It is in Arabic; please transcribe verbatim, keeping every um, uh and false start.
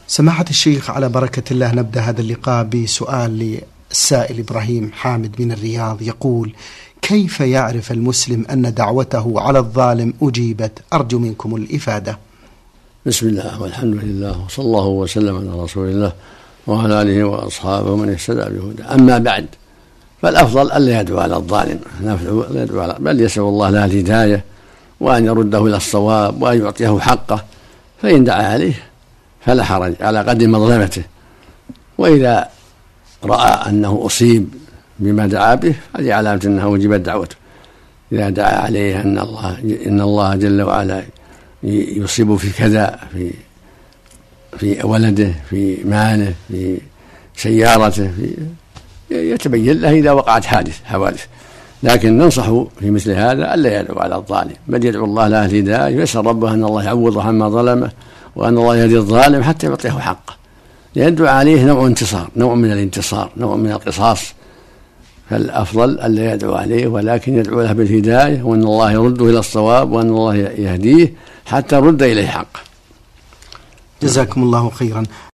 سماحة الشيخ، على بركة الله نبدأ هذا اللقاء بسؤال للسائل إبراهيم حامد من الرياض، يقول: كيف يعرف المسلم أن دعوته على الظالم أجيبت؟ أرجو منكم الإفادة. بسم الله والحمد لله وصلى الله وسلم على رسول الله وعلى آله وأصحابه من اهتدى بهداه. أما بعد، فالأفضل ألا يدعو على الظالم، بل يسأل الله له الهداية وأن يرده إلى الصواب وأن يعطيه حقه، فإن دعا عليه فلا حرج على قدر مظلمته، وإذا رأى أنه أصيب بما دعا به هذه علامة أنه أجيبت دعوته. إذا دعا عليه أن الله إن الله جل وعلا يصيب في كذا، في في ولده، في ماله، في سيارته، في يتبين له إذا وقعت حادث حوادث. لكن ننصح في مثل هذا ألا يدعو على الظالم، بل يدعو الله له الهداية ويسأل ربه أن الله يعوضه عما ظلمه وأن الله يهدي الظالم حتى يعطيه حقه، لأن الدعاء عليه نوع انتصار، نوع من الانتصار، نوع من القصاص. فالأفضل ألا يدعو عليه، ولكن يدعو له بالهداية وأن الله يرده إلى الصواب وأن الله يهديه حتى يرد إليه حقه. جزاكم الله خيرا.